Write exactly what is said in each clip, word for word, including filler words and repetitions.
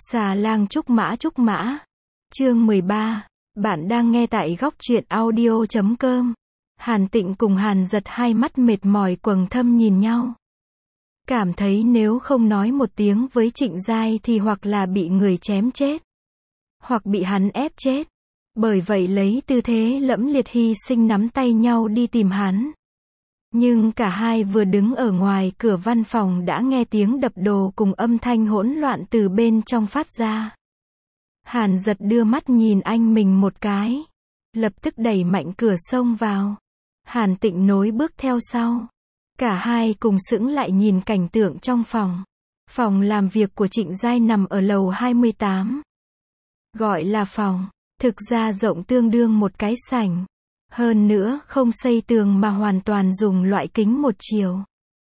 Xà lang trúc mã trúc mã. Chương mười ba. Bạn đang nghe tại góc truyện audio chấm com. Hàn Tịnh cùng Hàn Giật hai mắt mệt mỏi quầng thâm nhìn nhau. Cảm thấy nếu không nói một tiếng với Trịnh Giai thì hoặc là bị người chém chết, hoặc bị hắn ép chết. Bởi vậy lấy tư thế lẫm liệt hy sinh nắm tay nhau đi tìm hắn. Nhưng cả hai vừa đứng ở ngoài cửa văn phòng đã nghe tiếng đập đồ cùng âm thanh hỗn loạn từ bên trong phát ra. Hàn Giật đưa mắt nhìn anh mình một cái, lập tức đẩy mạnh cửa xông vào. Hàn Tịnh nối bước theo sau. Cả hai cùng sững lại nhìn cảnh tượng trong phòng. Phòng làm việc của Trịnh Giai nằm ở lầu hai mươi tám. Gọi là phòng, thực ra rộng tương đương một cái sảnh. Hơn nữa, không xây tường mà hoàn toàn dùng loại kính một chiều.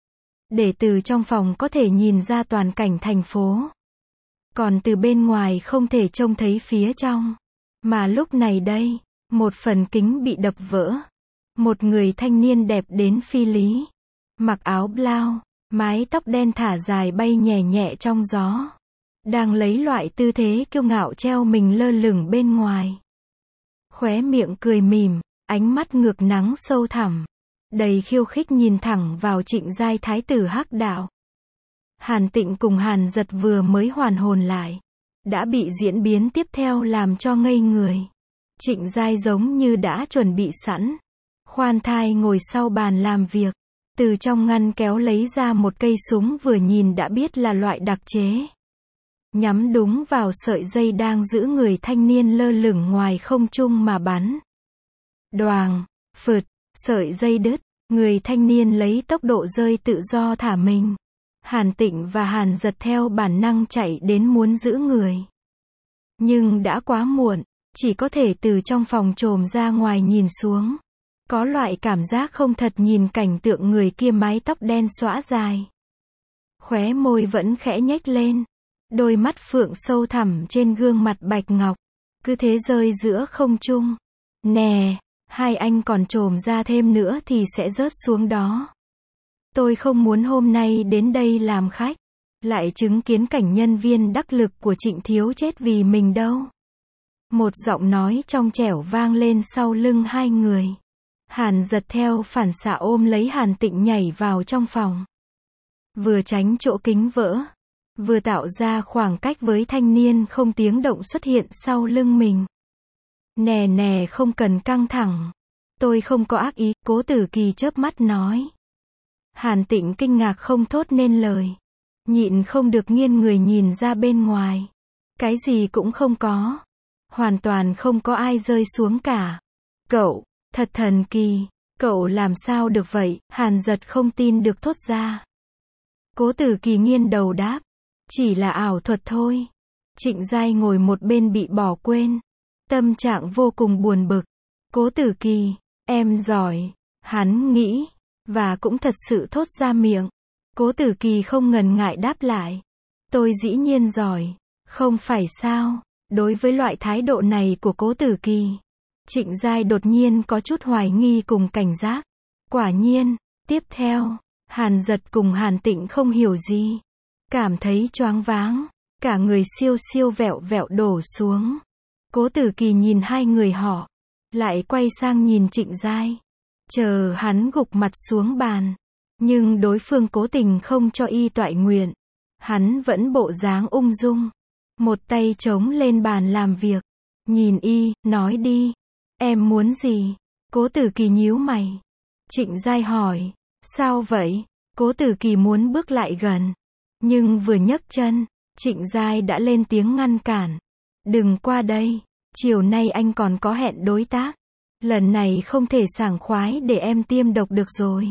Để từ trong phòng có thể nhìn ra toàn cảnh thành phố. Còn từ bên ngoài không thể trông thấy phía trong. Mà lúc này đây, một phần kính bị đập vỡ. Một người thanh niên đẹp đến phi lý. Mặc áo blau, mái tóc đen thả dài bay nhẹ nhẹ trong gió. Đang lấy loại tư thế kiêu ngạo treo mình lơ lửng bên ngoài. Khóe miệng cười mỉm, ánh mắt ngược nắng sâu thẳm, đầy khiêu khích nhìn thẳng vào Trịnh Giai thái tử hắc đạo. Hàn Tịnh cùng Hàn Giật vừa mới hoàn hồn lại, đã bị diễn biến tiếp theo làm cho ngây người. Trịnh Giai giống như đã chuẩn bị sẵn, khoan thai ngồi sau bàn làm việc, từ trong ngăn kéo lấy ra một cây súng vừa nhìn đã biết là loại đặc chế. Nhắm đúng vào sợi dây đang giữ người thanh niên lơ lửng ngoài không trung mà bắn. Đoàng, phượt, sợi dây đứt, người thanh niên lấy tốc độ rơi tự do thả mình. Hàn Tịnh và Hàn Giật theo bản năng chạy đến muốn giữ người. Nhưng đã quá muộn, chỉ có thể từ trong phòng trồm ra ngoài nhìn xuống. Có loại cảm giác không thật nhìn cảnh tượng người kia mái tóc đen xõa dài. Khóe môi vẫn khẽ nhếch lên. Đôi mắt phượng sâu thẳm trên gương mặt bạch ngọc. Cứ thế rơi giữa không trung. Nè, hai anh còn trồm ra thêm nữa thì sẽ rớt xuống đó. Tôi không muốn hôm nay đến đây làm khách, lại chứng kiến cảnh nhân viên đắc lực của Trịnh Thiếu chết vì mình đâu. Một giọng nói trong trẻo vang lên sau lưng hai người. Hàn Giật theo phản xạ ôm lấy Hàn Tịnh nhảy vào trong phòng. Vừa tránh chỗ kính vỡ, vừa tạo ra khoảng cách với thanh niên không tiếng động xuất hiện sau lưng mình. Nè nè không cần căng thẳng. Tôi không có ác ý, Cố Tử Kỳ chớp mắt nói. Hàn Tịnh kinh ngạc không thốt nên lời. Nhịn không được nghiêng người nhìn ra bên ngoài. Cái gì cũng không có. Hoàn toàn không có ai rơi xuống cả. Cậu, thật thần kỳ. Cậu làm sao được vậy? Hàn Giật không tin được thốt ra. Cố Tử Kỳ nghiêng đầu đáp. Chỉ là ảo thuật thôi. Trịnh Giai ngồi một bên bị bỏ quên. Tâm trạng vô cùng buồn bực. Cố Tử Kỳ, em giỏi. Hắn nghĩ, và cũng thật sự thốt ra miệng. Cố Tử Kỳ không ngần ngại đáp lại. Tôi dĩ nhiên giỏi. Không phải sao? Đối với loại thái độ này của Cố Tử Kỳ, Trịnh Giai đột nhiên có chút hoài nghi cùng cảnh giác. Quả nhiên, tiếp theo, Hàn Giật cùng Hàn Tịnh không hiểu gì. Cảm thấy choáng váng, cả người siêu siêu vẹo vẹo đổ xuống. Cố Tử Kỳ nhìn hai người họ, lại quay sang nhìn Trịnh Giai. Chờ hắn gục mặt xuống bàn. Nhưng đối phương cố tình không cho y toại nguyện. Hắn vẫn bộ dáng ung dung. Một tay chống lên bàn làm việc. Nhìn y, nói đi. Em muốn gì? Cố Tử Kỳ nhíu mày. Trịnh Giai hỏi. Sao vậy? Cố Tử Kỳ muốn bước lại gần. Nhưng vừa nhấc chân, Trịnh Giai đã lên tiếng ngăn cản. Đừng qua đây. Chiều nay anh còn có hẹn đối tác. Lần này không thể sảng khoái để em tiêm độc được rồi.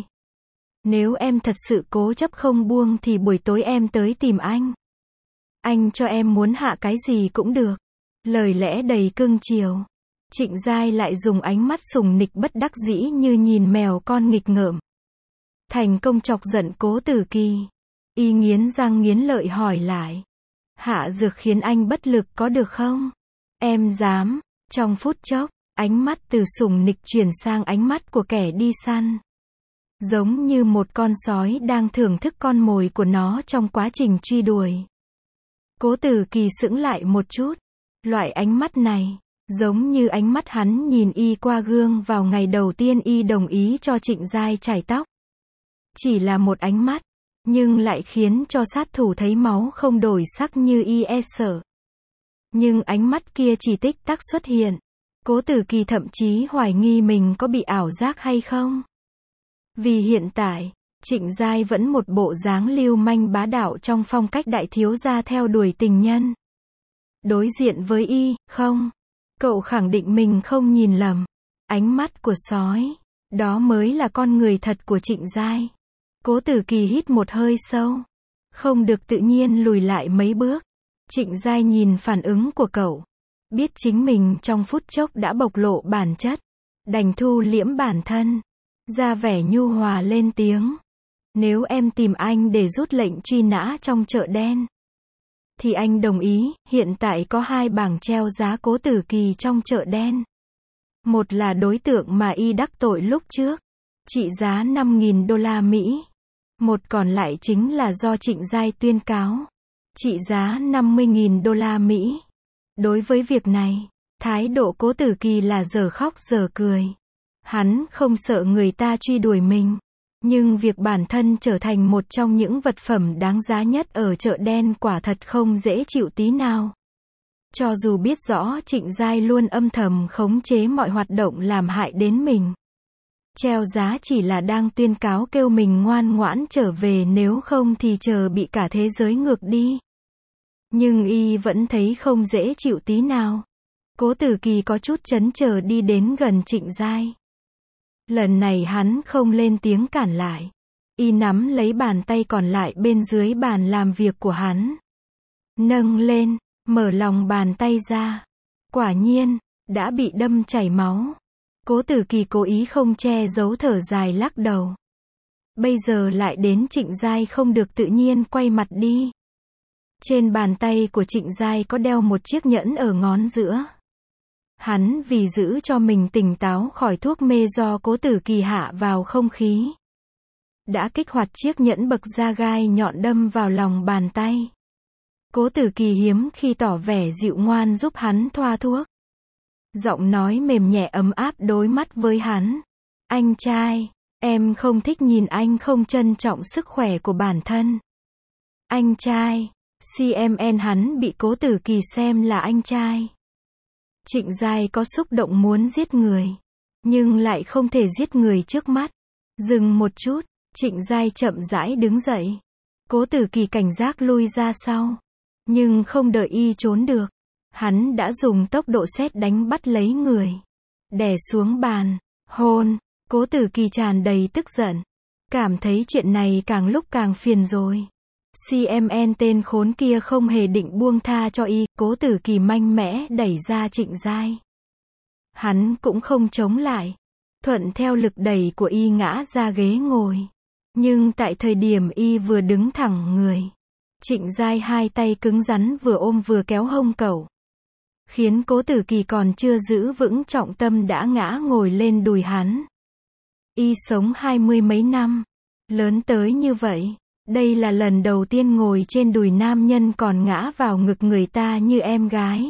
Nếu em thật sự cố chấp không buông thì buổi tối em tới tìm anh. Anh cho em muốn hạ cái gì cũng được. Lời lẽ đầy cưng chiều. Trịnh Giai lại dùng ánh mắt sùng nịch bất đắc dĩ như nhìn mèo con nghịch ngợm. Thành công chọc giận Cố Tử Kỳ. Y nghiến răng nghiến lợi hỏi lại. Hạ dược khiến anh bất lực có được không? Em dám. Trong phút chốc, ánh mắt từ sùng nịch chuyển sang ánh mắt của kẻ đi săn. Giống như một con sói đang thưởng thức con mồi của nó trong quá trình truy đuổi. Cố Tử Kỳ sững lại một chút. Loại ánh mắt này, giống như ánh mắt hắn nhìn y qua gương vào ngày đầu tiên y đồng ý cho Trịnh Giai chải tóc. Chỉ là một ánh mắt, nhưng lại khiến cho sát thủ thấy máu không đổi sắc như y e sợ. Nhưng ánh mắt kia chỉ tích tắc xuất hiện. Cố Tử Kỳ thậm chí hoài nghi mình có bị ảo giác hay không. Vì hiện tại, Trịnh Giai vẫn một bộ dáng lưu manh bá đạo trong phong cách đại thiếu gia theo đuổi tình nhân. Đối diện với y, không. Cậu khẳng định mình không nhìn lầm. Ánh mắt của sói. Đó mới là con người thật của Trịnh Giai. Cố Tử Kỳ hít một hơi sâu. Không được tự nhiên lùi lại mấy bước. Trịnh Giai nhìn phản ứng của cậu. Biết chính mình trong phút chốc đã bộc lộ bản chất. Đành thu liễm bản thân. Ra vẻ nhu hòa lên tiếng. Nếu em tìm anh để rút lệnh truy nã trong chợ đen, thì anh đồng ý. Hiện tại có hai bảng treo giá Cố Tử Kỳ trong chợ đen. Một là đối tượng mà y đắc tội lúc trước, trị giá năm nghìn đô la Mỹ. Một còn lại chính là do Trịnh Giai tuyên cáo, trị giá năm mươi nghìn đô la Mỹ. Đối với việc này, thái độ Cố Tử Kỳ là dở khóc dở cười. Hắn không sợ người ta truy đuổi mình. Nhưng việc bản thân trở thành một trong những vật phẩm đáng giá nhất ở chợ đen quả thật không dễ chịu tí nào. Cho dù biết rõ Trịnh Giai luôn âm thầm khống chế mọi hoạt động làm hại đến mình. Treo giá chỉ là đang tuyên cáo kêu mình ngoan ngoãn trở về, nếu không thì chờ bị cả thế giới ngược đi. Nhưng y vẫn thấy không dễ chịu tí nào. Cố Tử Kỳ có chút chần chờ đi đến gần Trịnh Giai. Lần này hắn không lên tiếng cản lại. Y nắm lấy bàn tay còn lại bên dưới bàn làm việc của hắn. Nâng lên, mở lòng bàn tay ra. Quả nhiên, đã bị đâm chảy máu. Cố Tử Kỳ cố ý không che giấu thở dài lắc đầu. Bây giờ lại đến Trịnh Giai không được tự nhiên quay mặt đi. Trên bàn tay của Trịnh Giai có đeo một chiếc nhẫn ở ngón giữa. Hắn vì giữ cho mình tỉnh táo khỏi thuốc mê do Cố Tử Kỳ hạ vào không khí, đã kích hoạt chiếc nhẫn bậc da gai nhọn đâm vào lòng bàn tay. Cố Tử Kỳ hiếm khi tỏ vẻ dịu ngoan giúp hắn thoa thuốc. Giọng nói mềm nhẹ ấm áp đối mắt với hắn. Anh trai, em không thích nhìn anh không trân trọng sức khỏe của bản thân. Anh trai, xê em en hắn bị Cố Tử Kỳ xem là anh trai. Trịnh Giai có xúc động muốn giết người, nhưng lại không thể giết người trước mắt. Dừng một chút, Trịnh Giai chậm rãi đứng dậy. Cố Tử Kỳ cảnh giác lui ra sau, nhưng không đợi y trốn được. Hắn đã dùng tốc độ sét đánh bắt lấy người, đè xuống bàn, hôn. Cố Tử Kỳ tràn đầy tức giận, cảm thấy chuyện này càng lúc càng phiền rồi. xê em en tên khốn kia không hề định buông tha cho y. Cố Tử Kỳ mạnh mẽ đẩy ra Trịnh Giai. Hắn cũng không chống lại, thuận theo lực đẩy của y ngã ra ghế ngồi. Nhưng tại thời điểm y vừa đứng thẳng người, Trịnh Giai hai tay cứng rắn vừa ôm vừa kéo hông cậu, khiến Cố Tử Kỳ còn chưa giữ vững trọng tâm đã ngã ngồi lên đùi hắn. Y sống hai mươi mấy năm, lớn tới như vậy, đây là lần đầu tiên ngồi trên đùi nam nhân còn ngã vào ngực người ta như em gái.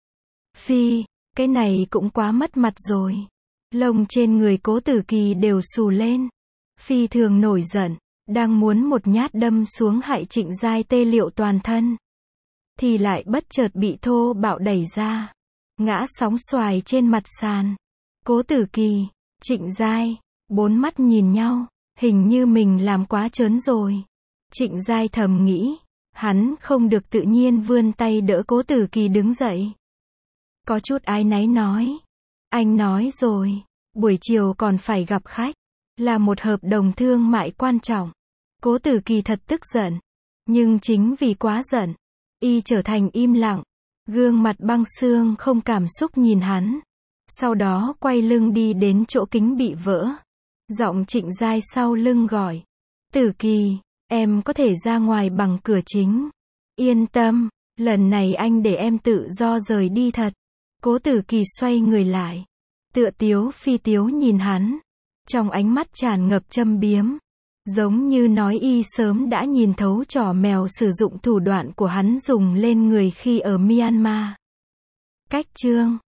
Phi, cái này cũng quá mất mặt rồi. Lông trên người Cố Tử Kỳ đều xù lên. Phi thường nổi giận, đang muốn một nhát đâm xuống hại Trịnh Giai tê liệu toàn thân, thì lại bất chợt bị thô bạo đẩy ra, ngã sóng xoài trên mặt sàn. Cố Tử Kỳ, Trịnh Giai, bốn mắt nhìn nhau, hình như mình làm quá trớn rồi. Trịnh Giai thầm nghĩ, hắn không được tự nhiên vươn tay đỡ Cố Tử Kỳ đứng dậy. Có chút áy náy nói, anh nói rồi, buổi chiều còn phải gặp khách, là một hợp đồng thương mại quan trọng. Cố Tử Kỳ thật tức giận, nhưng chính vì quá giận, y trở thành im lặng, gương mặt băng xương không cảm xúc nhìn hắn. Sau đó quay lưng đi đến chỗ kính bị vỡ. Giọng Trịnh Giai sau lưng gọi, Tử Kỳ, em có thể ra ngoài bằng cửa chính. Yên tâm, lần này anh để em tự do rời đi thật. Cố Tử Kỳ xoay người lại, tựa tiếu phi tiếu nhìn hắn, trong ánh mắt tràn ngập châm biếm. Giống như nói y sớm đã nhìn thấu trò mèo sử dụng thủ đoạn của hắn dùng lên người khi ở Myanmar. Cách chương